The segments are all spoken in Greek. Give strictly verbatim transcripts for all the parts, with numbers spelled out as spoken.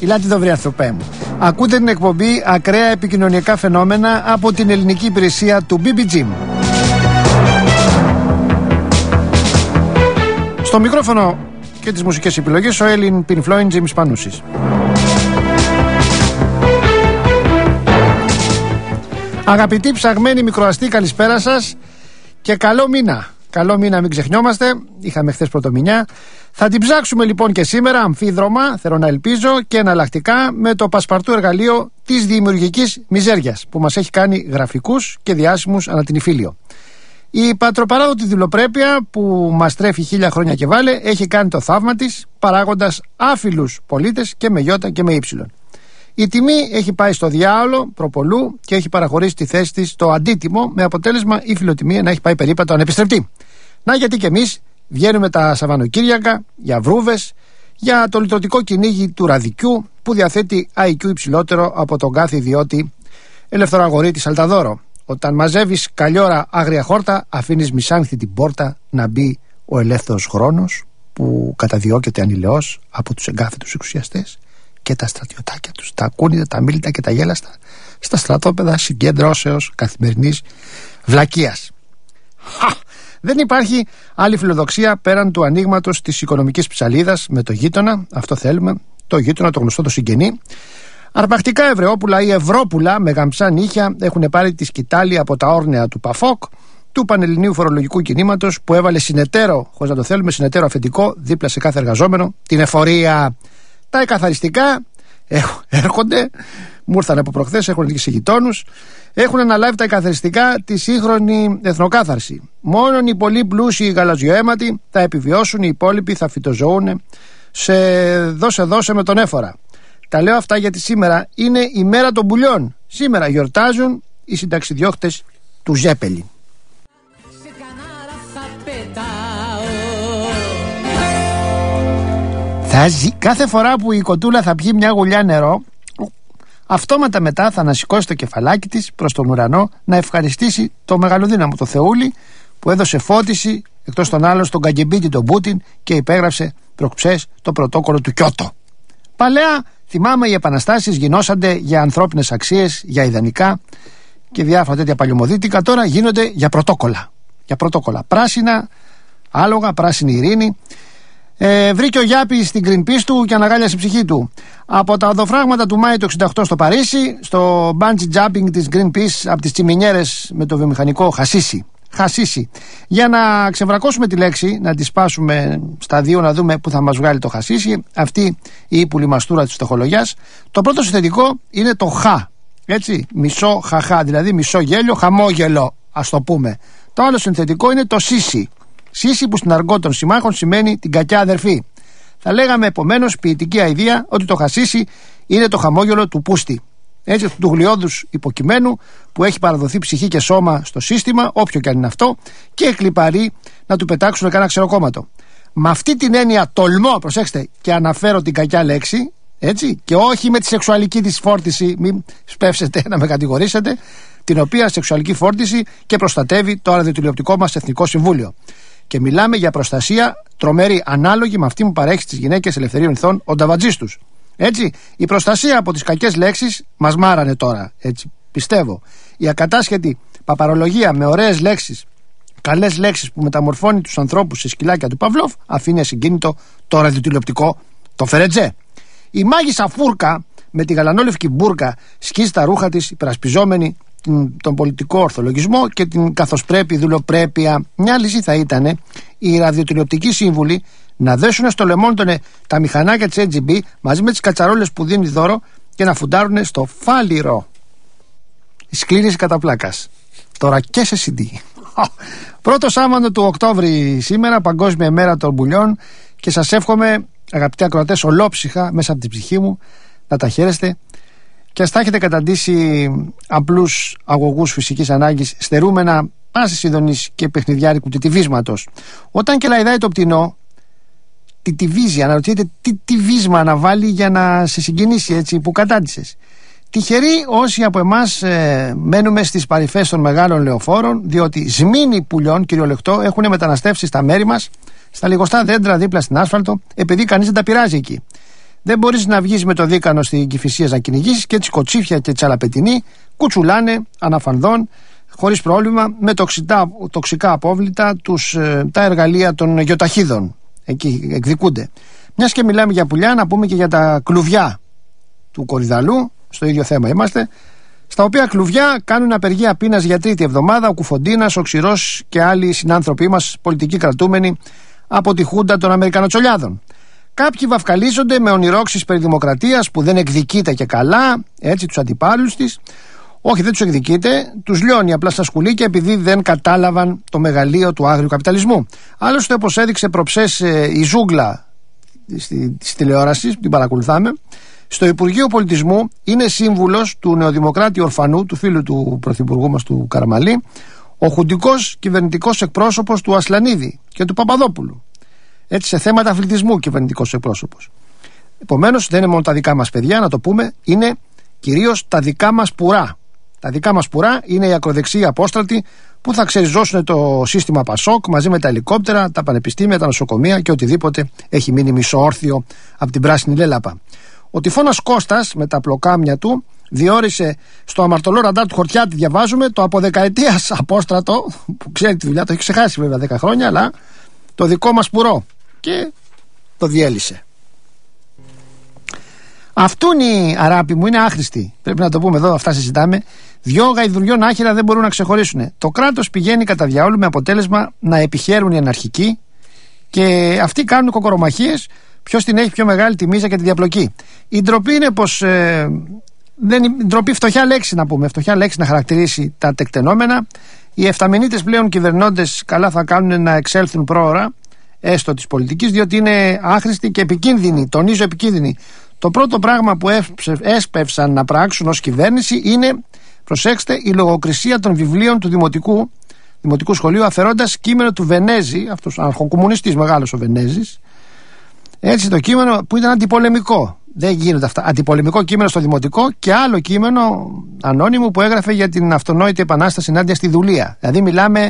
Ελάτε εδώ βρε ανθρωπέ μου. Ακούτε την εκπομπή Ακραία Επικοινωνιακά Φαινόμενα από την ελληνική υπηρεσία του μπι μπι τζι. Στο μικρόφωνο και τις μουσικές επιλογές ο Έλλην Pink Floyd Τζέιμς Πανούσης. Αγαπητοί ψαγμένοι μικροαστοί, καλησπέρα σας και καλό μήνα. Καλό μήνα, μην ξεχνιόμαστε. Είχαμε χθες πρωτομηνιά. Θα την ψάξουμε λοιπόν και σήμερα αμφίδρομα, θέλω να ελπίζω, και εναλλακτικά με το πασπαρτού εργαλείο της δημιουργικής μιζέριας που μας έχει κάνει γραφικούς και διάσημους ανά την Ιφίλιο. Η πατροπαράδοτη δουλοπρέπεια που μας τρέφει χίλια χρόνια και βάλε έχει κάνει το θαύμα της, παράγοντας άφιλους πολίτες και με γιώτα και με ύψιλον. Η τιμή έχει πάει στο διάολο προπολού και έχει παραχωρήσει τη θέση της στο αντίτιμο, με αποτέλεσμα η φιλοτιμία να έχει πάει περίπατο ανεπιστρεπτή. Να γιατί και εμείς βγαίνουμε τα Σαββανοκύριακα για βρούβες, για το λιτρωτικό κυνήγι του ραδικιού που διαθέτει άι κιου υψηλότερο από τον κάθε ιδιώτη ελευθεροαγορήτη Σαλταδόρο. Όταν μαζεύεις καλλιόρα άγρια χόρτα, αφήνεις μισάνθη την πόρτα να μπει ο ελεύθερος χρόνος που καταδιώκεται ανηλαιώς από τους εγκάθετους εξουσιαστές και τα στρατιωτάκια τους, τα ακούνητα, τα μίλητα και τα γέλαστα στα στρατόπεδα συγκέντρωσεως καθημερινής βλακείας. Χα! Δεν υπάρχει άλλη φιλοδοξία πέραν του ανοίγματος της οικονομικής ψαλίδας με το γείτονα, αυτό θέλουμε, το γείτονα, το γνωστό, το συγγενή. Αρπακτικά Ευρεόπουλα ή Ευρώπουλα με γαμψά νύχια έχουν πάρει τη σκητάλη από τα όρνεα του Παφόκ, του πανελληνίου φορολογικού κινήματος που έβαλε συνεταίρο, χωρίς να το θέλουμε, συνεταίρο αφεντικό δίπλα σε κάθε εργαζόμενο, την εφορία. Τα εκαθαριστικά έρχονται, μου ήρθαν από προχθές, έχουν και σε γειτόνους, έχουν αναλάβει τα εκαθαριστικά τη σύγχρονη εθνοκάθαρση. Μόνο οι πολύ πλούσιοι γαλαζιοαίματοι θα επιβιώσουν, οι υπόλοιποι θα φυτοζωούν σε δώσε-δώσε με τον έφορα. Τα λέω αυτά γιατί σήμερα είναι η μέρα των πουλιών. Σήμερα γιορτάζουν οι συνταξιδιώκτες του Ζέπελιν. Θα ζει, κάθε φορά που η κοτούλα θα πιει μια γουλιά νερό, αυτόματα μετά θα ανασηκώσει το κεφαλάκι της προς τον ουρανό να ευχαριστήσει το μεγαλοδύναμο το Θεούλη που έδωσε φώτιση εκτός των άλλων στον καγκεμπίτη τον Πούτιν και υπέγραψε προχψές το πρωτόκολλο του Κιώτο. Παλαιά θυμάμαι οι επαναστάσεις γινόσανται για ανθρώπινες αξίες, για ιδανικά και διάφορα τέτοια παλιωμοδίτικα, τώρα γίνονται για πρωτόκολλα. Για πρωτόκολλα. Πράσινα άλογα, πράσινη ειρήνη. Ε, βρήκε ο Γιάπης στην Greenpeace του και αναγάλιασε η ψυχή του. Από τα οδοφράγματα του Μάη του εξήντα οκτώ στο Παρίσι, στο bungee jumping της Greenpeace από τις τσιμινιέρες με το βιομηχανικό χασίσι. Χασίσι. Για να ξεβρακώσουμε τη λέξη, να τη σπάσουμε στα δύο, να δούμε που θα μας βγάλει το χασίσι, αυτή η πουλημαστούρα της φτωχολογιάς. Το πρώτο συνθετικό είναι το χ. Έτσι, μισό χαχά, δηλαδή μισό γέλιο, χαμόγελο, ας το πούμε. Το άλλο συνθετικό είναι το σίσι. Σύση που στην αργό των συμμάχων σημαίνει την κακιά αδερφή. Θα λέγαμε επομένως ποιητική αηδία ότι το χασίσι είναι το χαμόγελο του πούστη. Έτσι, του γλιώδους υποκειμένου που έχει παραδοθεί ψυχή και σώμα στο σύστημα, όποιο και αν είναι αυτό, και εκλιπαρεί να του πετάξουν κανένα ξεροκόμματο. Με αυτή την έννοια τολμώ, προσέξτε, και αναφέρω την κακιά λέξη, έτσι, και όχι με τη σεξουαλική της φόρτιση, μην σπεύσετε να με κατηγορήσετε, την οποία σεξουαλική φόρτιση και προστατεύει το ραδιοτηλεοπτικό μας Εθνικό Συμβούλιο. Και μιλάμε για προστασία τρομερή, ανάλογη με αυτή που παρέχει στις γυναίκες ελευθερίων ηθών ο νταβατζής τους. Έτσι, η προστασία από τις κακές λέξεις μας μάρανε τώρα, έτσι, πιστεύω. Η ακατάσχετη παπαρολογία με ωραίες λέξεις, καλές λέξεις που μεταμορφώνει τους ανθρώπους σε σκυλάκια του Παυλόφ, αφήνει ασυγκίνητο το ραδιοτηλεοπτικό, το Φερετζέ. Η μάγισσα Φούρκα με τη γαλανόλευκη μπουρκα σκίζει τα ρούχα της υπερασπιζόμενη τον πολιτικό ορθολογισμό και την καθοσπρέπει δουλοπρέπεια. Μια λύση θα ήταν οι ραδιοτηλεοπτικοί σύμβουλοι να δέσουν στο λαιμό τον, τα μηχανάκια της έι τζι μπι μαζί με τις κατσαρόλες που δίνει δώρο και να φουντάρουν στο φάλιρο. Η σκλήρηση κατά πλάκας. Τώρα και σε σι ντι. Πρώτο Σάββατο του Οκτώβρη σήμερα, Παγκόσμια Μέρα των Πουλιών, και σας εύχομαι, αγαπητοί ακροατές, ολόψυχα μέσα από την ψυχή μου να τα χαίρεστε και ας τα έχετε καταντήσει απλούς αγωγούς φυσικής ανάγκης, στερούμενα πάσης ειδονής και παιχνιδιάρικου τιτιβίσματος. Όταν και λαϊδάει το πτηνό, τιτιβίζει, αναρωτιέται τι τιβίσμα να βάλει για να σε συγκινήσει έτσι που κατάντησες. Τυχεροί όσοι από εμάς ε, μένουμε στις παρυφές των μεγάλων λεωφόρων, διότι σμήνοι πουλιών, κυριολεκτό, έχουν μεταναστεύσει στα μέρη μας, στα λιγοστά δέντρα δίπλα στην άσφαλτο, επειδή κανείς δεν τα πειράζει εκεί. Δεν μπορείς να βγεις με το δίκανο στην Κηφισίας να κυνηγήσεις και έτσι κοτσίφια και τσαλαπετινοί κουτσουλάνε αναφανδόν χωρίς πρόβλημα με τοξικά, τοξικά απόβλητα τους, ε, τα εργαλεία των γεωταχίδων. Εκεί εκδικούνται. Μιας και μιλάμε για πουλιά, να πούμε και για τα κλουβιά του Κορυδαλού, στο ίδιο θέμα είμαστε, στα οποία κλουβιά κάνουν απεργία πείνας για τρίτη εβδομάδα ο Κουφοντίνας, ο Ξηρός και άλλοι συνάνθρωποι μας, πολιτικοί κρατούμενοι από τη Χούντα των Αμερικανοτσολιάδων. Κάποιοι βαφκαλίζονται με ονειρόξεις περί δημοκρατίας που δεν εκδικείται και καλά, έτσι τους αντιπάλους της. Όχι, δεν τους εκδικείται, τους λιώνει απλά στα σκουλίκια επειδή δεν κατάλαβαν το μεγαλείο του άγριου καπιταλισμού. Άλλωστε, όπως έδειξε προψές ε, η ζούγκλα της τηλεόρασης, την παρακολουθάμε, στο Υπουργείο Πολιτισμού είναι σύμβουλος του νεοδημοκράτη Ορφανού, του φίλου του πρωθυπουργού μας του Καραμαλή, ο χουντικός κυβερνητικός εκπρόσωπος του Ασλανίδη και του Παπαδόπουλου. Έτσι, σε θέματα αθλητισμού κυβερνητικός εκπρόσωπος. Επομένως, δεν είναι μόνο τα δικά μας παιδιά, να το πούμε, είναι κυρίως τα δικά μας πουρά. Τα δικά μας πουρά είναι οι ακροδεξιοί απόστρατοι που θα ξεριζώσουν το σύστημα Πασόκ μαζί με τα ελικόπτερα, τα πανεπιστήμια, τα νοσοκομεία και οτιδήποτε έχει μείνει μισοόρθιο από την πράσινη λέλαπα. Ο τυφώνας Κώστας με τα πλοκάμια του διόρισε στο αμαρτωλό ραντάρ του Χορτιάτη, διαβάζουμε, το από δεκαετίας απόστρατο, που ξέρει τη δουλειά, το έχει ξεχάσει βέβαια δέκα χρόνια, αλλά το δικό μας πουρό, και το διέλυσε. Αυτούν οι αράπη μου είναι άχρηστοι. Πρέπει να το πούμε εδώ, αυτά συζητάμε. Δυο γαϊδουριών άχυρα δεν μπορούν να ξεχωρίσουν. Το κράτος πηγαίνει κατά διαόλου με αποτέλεσμα να επιχαίρουν οι αναρχικοί και αυτοί κάνουν κοκορομαχίες. Ποιος την έχει πιο μεγάλη τη μίζα και τη διαπλοκή. Η ντροπή είναι πως. Ε, δεν, η ντροπή, φτωχιά λέξη να πούμε, φτωχιά λέξη να χαρακτηρίσει τα τεκτενόμενα. Οι εφταμενίτες πλέον κυβερνώντες καλά θα κάνουν να εξέλθουν πρόωρα, έστω της πολιτικής, διότι είναι άχρηστοι και επικίνδυνοι. Τονίζω επικίνδυνοι. Το πρώτο πράγμα που έσπευσαν να πράξουν ως κυβέρνηση είναι, προσέξτε, η λογοκρισία των βιβλίων του Δημοτικού, Δημοτικού Σχολείου, αφαιρώντας κείμενο του Βενέζη, αυτός ο αρχοκομμουνιστής μεγάλος ο Βενέζης. Έτσι, το κείμενο που ήταν αντιπολεμικό. Δεν γίνονται αυτά. Αντιπολεμικό κείμενο στο Δημοτικό και άλλο κείμενο ανώνυμο που έγραφε για την αυτονόητη επανάσταση ενάντια στη δουλεία. Δηλαδή, μιλάμε,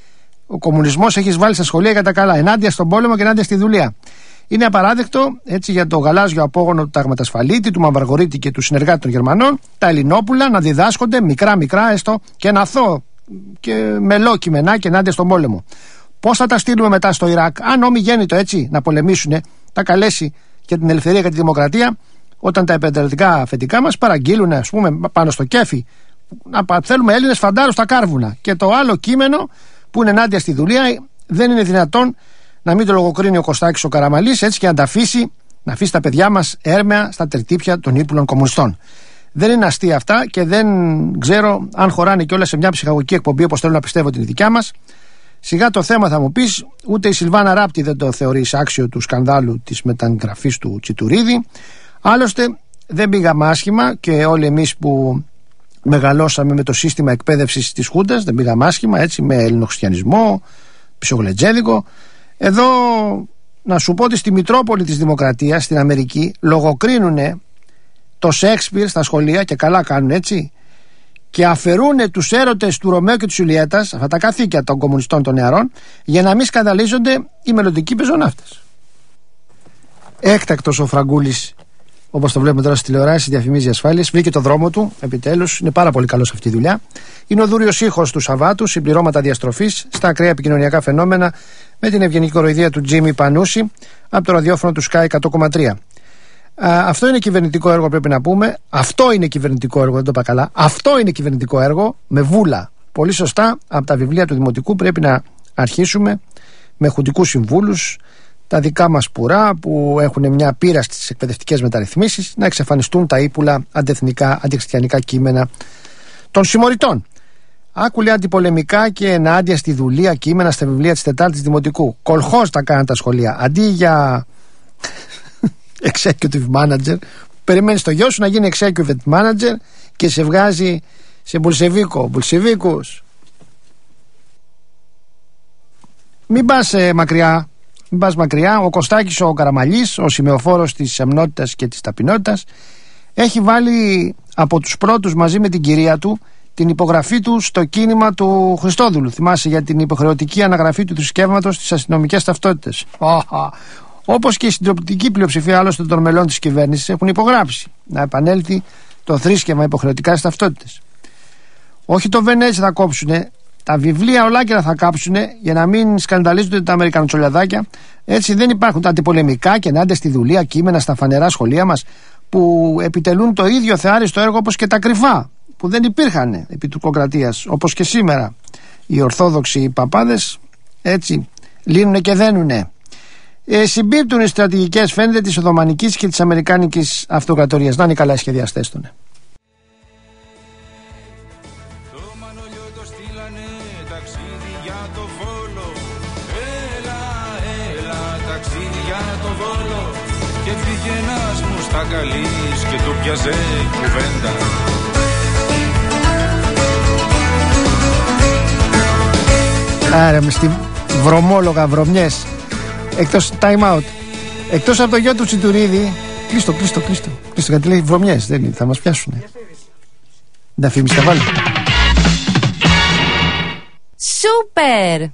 ο κομμουνισμός έχει βάλει στα σχολεία για τα καλά. Ενάντια στον πόλεμο και ενάντια στη δουλεία. Είναι απαράδεκτο, έτσι, για το γαλάζιο απόγονο του Ταγματασφαλίτη, του Μαυραργορίτη και του συνεργάτη των Γερμανών, τα Ελληνόπουλα να διδάσκονται μικρά-μικρά έστω και να αθώο και μελό κειμενάκια ενάντια στον πόλεμο. Πώς θα τα στείλουμε μετά στο Ιράκ, αν όμοι γέννητο έτσι να πολεμήσουν, τα καλέσει για την ελευθερία και τη δημοκρατία, όταν τα επενδυτικά αφεντικά μας παραγγείλουν, ας πούμε, πάνω στο κέφι, να θέλουμε Έλληνες φαντάρους στα κάρβουνα. Και το άλλο κείμενο που είναι ενάντια στη δουλεία, δεν είναι δυνατόν να μην το λογοκρίνει ο Κωστάκης ο Καραμαλής, έτσι, και να τα αφήσει, να αφήσει τα παιδιά μας έρμεα στα τερτύπια των ύπουλων κομμουνιστών. Δεν είναι αστεία αυτά και δεν ξέρω αν χωράνε κιόλας σε μια ψυχαγωγική εκπομπή όπως θέλω να πιστεύω την δικιά μας. Σιγά το θέμα, θα μου πεις, ούτε η Σιλβάνα Ράπτη δεν το θεωρεί άξιο του σκανδάλου της μεταγραφής του Τσιτουρίδη. Άλλωστε δεν πήγαμε άσχημα και όλοι εμείς που μεγαλώσαμε με το σύστημα εκπαίδευσης της Χούντας δεν πήγαμε άσχημα, έτσι, με ελληνοχριστιανισμό, ψογλετζέδικο. Εδώ να σου πω ότι στη Μητρόπολη της Δημοκρατίας στην Αμερική λογοκρίνουνε το Σέξπιρ στα σχολεία, και καλά κάνουν, έτσι, και αφαιρούνε τους έρωτες του Ρωμαίου και της Ιουλιέτας, αυτά τα καθήκια των κομμουνιστών των νεαρών, για να μην σκανδαλίζονται οι μελλοντικοί πεζοναύτες. Έκτακτος ο Φραγκούλης, όπως το βλέπουμε τώρα στη τηλεοράση, διαφημίζει ασφάλειες, βρήκε το δρόμο του, επιτέλους, είναι πάρα πολύ καλός αυτή η δουλειά. Είναι ο δούριος ήχος του Σαββάτου, συμπληρώματα διαστροφής στα ακραία επικοινωνιακά φαινόμενα, με την ευγενική κοροϊδία του Τζίμι Πανούση από το ραδιόφωνο του Sky εκατό κόμμα τρία. Α, αυτό είναι κυβερνητικό έργο, πρέπει να πούμε. Αυτό είναι κυβερνητικό έργο, δεν το είπα καλά. Αυτό είναι κυβερνητικό έργο με βούλα. Πολύ σωστά, από τα βιβλία του Δημοτικού πρέπει να αρχίσουμε με χουντικούς συμβούλους, τα δικά μας πουρά που έχουν μια πείρα στις εκπαιδευτικές μεταρρυθμίσεις, να εξαφανιστούν τα ύπουλα αντεθνικά, αντιχριστιανικά κείμενα των συμμοριτών. Άκουλε αντιπολεμικά και ενάντια στη δουλεία κείμενα στα βιβλία της Τετάρτης Δημοτικού. Κολχώς τα κάναν τα σχολεία. Αντί για executive manager, περιμένεις το γιο σου να γίνει executive manager και σε βγάζει σε μπουλσεβίκο, μπουλσεβίκους. Μην πας ε, μακριά, μην πας μακριά. Ο Κωστάκης ο Καραμαλής, ο σημεοφόρος της σεμνότητας και της ταπεινότητας, έχει βάλει από τους πρώτους μαζί με την κυρία του την υπογραφή του στο κίνημα του Χριστόδουλου. Θυμάσαι, για την υποχρεωτική αναγραφή του θρησκεύματος στις αστυνομικές ταυτότητες. Όπως και η συντριπτική πλειοψηφία άλλωστε των μελών της κυβέρνησης έχουν υπογράψει να επανέλθει το θρήσκευμα υποχρεωτικά στις ταυτότητες. Όχι το Βενέζι θα κόψουνε, τα βιβλία ολάκερα θα κάψουνε για να μην σκανδαλίζονται τα αμερικανοτσολιαδάκια. Έτσι δεν υπάρχουν τα αντιπολεμικά και ενάντια στη δουλεία κείμενα στα φανερά σχολεία μας που επιτελούν το ίδιο θεάριστο έργο όπως και τα κρυφά που δεν υπήρχαν επί τουρκοκρατίας, όπως και σήμερα. Οι ορθόδοξοι παπάδες έτσι λύνουνε και δένουνε. Ε, συμπίπτουν οι στρατηγικές, φαίνεται, της Οθωμανικής και της Αμερικάνικης Αυτοκρατορίας. Να είναι καλά οι σχεδιαστές των. Το Μανολιό το στείλανε ταξίδι για το Βόλο. Έλα, έλα, ταξίδι για το Βόλο. Και βγήκε ένας μουστακαλής και του πιάζε κουβέντα. Άρα με στη βρωμόλογα βρωμιές. Εκτός time out. Εκτός από το γιο του Τσιτουρίδη. Κλείστο, κλείστο, κλείστο. Κλείστο, γιατί λέει βρωμιές. Δεν είναι, θα μας πιάσουνε. Να φήμεις τα βάλει. Σούπερ!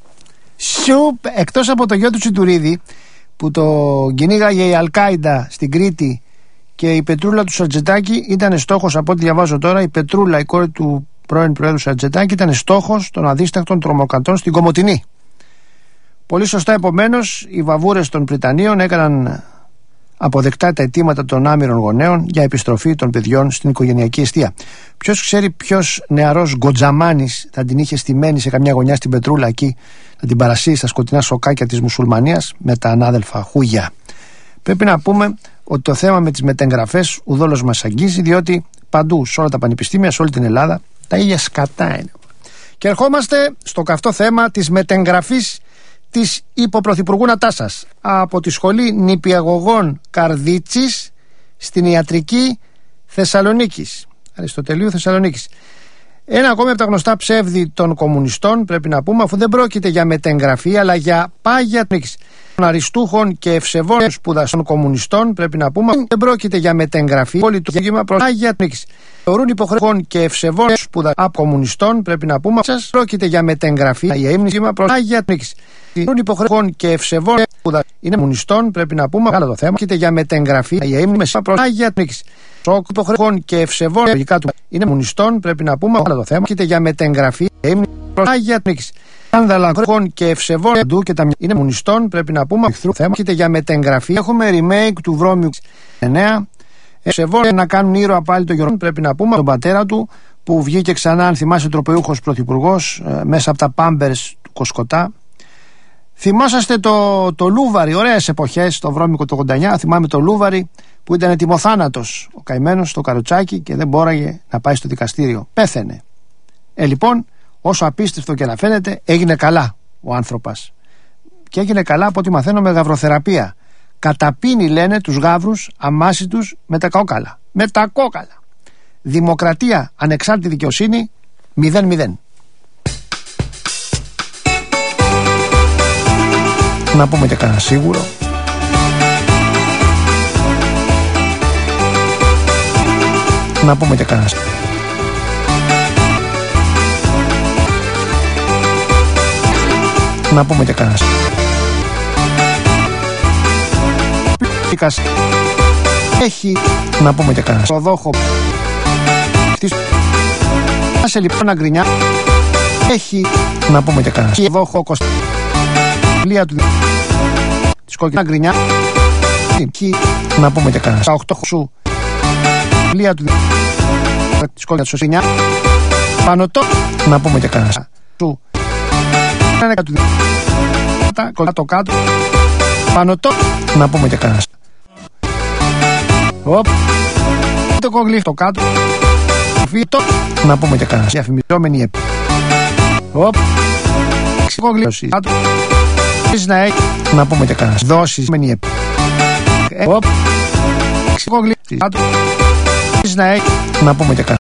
Σούπερ! Εκτός από το γιο του Τσιτουρίδη που το κυνήγαγε η Αλκάιντα στην Κρήτη και η Πετρούλα του Σαρτζετάκη ήταν στόχος, από ό,τι διαβάζω τώρα, η Πετρούλα, η κόρη του πρώην Προέδρου Σαρτζετάκη, ήταν στόχος των αδίστακτων τρομοκρατών στην Κομοτηνή. Πολύ σωστά, επομένως, οι βαβούρες των Πριτανίων έκαναν αποδεκτά τα αιτήματα των άμυρων γονέων για επιστροφή των παιδιών στην οικογενειακή εστία. Ποιος ξέρει ποιος νεαρός γκοτζαμάνης θα την είχε στημένη σε καμιά γωνιά στην Πετρούλα εκεί, να την παρασύει στα σκοτεινά σοκάκια της μουσουλμανίας με τα ανάδελφα χούγια. Πρέπει να πούμε ότι το θέμα με τις μετεγγραφές ουδόλως μας αγγίζει, διότι παντού, σε όλα τα πανεπιστήμια, σε όλη την Ελλάδα, τα ίδια σκατά είναι. Και ερχόμαστε στο καυτό θέμα της μετεγγραφής της υποπρωθυπουργού Νατάσας από τη Σχολή Νηπιαγωγών Καρδίτσης στην Ιατρική Θεσσαλονίκης, Αριστοτελείου Θεσσαλονίκης. Ένα ακόμη από τα γνωστά ψεύδη των κομμουνιστών, πρέπει να πούμε, αφού δεν πρόκειται για μετεγγραφή αλλά για πάγια νίκης των αριστούχων και ευσεβών σπουδαστών κομμουνιστών, πρέπει να πούμε, δεν πρόκειται για μετεγγραφή πολιτουργήμα προς πάγια νίκης. Θεωρούν υποχρεωτικών και ευσεβών σπουδαστών κομμουνιστών, πρέπει να πούμε, σας πρόκειται για μετεγγραφή για ύμνημα προς πάγια νίκης. Θεωρούν υποχρεωτικών και ευσεβών σπουδαστών είναι κομμουνιστών, πρέπει να πούμε, άλλο το θέμα, πρόκειται για μετεγγραφή για ύμνημα προς πάγια νίκης. Σοκ υποχρεωτικών και ευσεβών λογικά του είναι κομμουνιστών, πρέπει να πούμε, άλλο το θέμα, πρόκειται για μετεγγραφή για ύμνημα προς πάγια νίκης. Σκάνδαλα και ευσεβών και τα είναι κομμουνιστών, πρέπει να πούμε, εχθρού θέμα, πρόκειται για μετεγγραφή. Έχουμε remake του Βρώμιου εννέα. Ευσεβών να κάνουν ήρωα πάλι το Γιώργο, πρέπει να πούμε, τον πατέρα του που βγήκε ξανά, αν θυμάσαι, τροπεούχος πρωθυπουργός μέσα από τα πάμπερς του Κοσκοτά. Θυμόσαστε το, το Λούβαρη, ωραίες εποχές, το Βρώμικο το ογδόντα εννιά. Θυμάμαι το Λούβαρη που ήταν ετοιμοθάνατος ο καημένος στο καροτσάκι και δεν μπόραγε να πάει στο δικαστήριο. Πέθαινε. Ε, λοιπόν, όσο απίστευτο και να φαίνεται, έγινε καλά ο άνθρωπος. Και έγινε καλά από ό,τι μαθαίνω με γαυροθεραπεία. Καταπίνει, λένε, τους γαύρους αμάσιτους με τα κόκαλα. Με τα κόκαλα. Δημοκρατία, ανεξάρτητη δικαιοσύνη, μηδέν μηδέν. Να πούμε και κανένα σίγουρο. Να πούμε και κανένα σίγουρο. Να πούμε και κανένα σίγουρο. Έχει να πούμε και κανένα προδόχο. Άσε λοιπόν να γκρινιά. Έχει να πούμε και κανένα προδόχο κοστά. Πλία του της κόκκινα γκρινιά. Έχει να πούμε και κανένα οχτώ σου. Πλία του της κόκκινα σωσινιά. Πανωτό να πούμε και κανένα σου. Κάτω κάτω. Πανωτό να πούμε και κανένα. Οπ. Το κογλί το κάτω. Φύτο. Να πούμε και κανένα. Διαφημιζόμενη επ. Οπ. Κογλί κάτω. Να έχει. Να πούμε και κανένα. Δόσεις μενή επ. Οπ. Κογλί κάτω. Να έχει. Να πούμε και κανένα.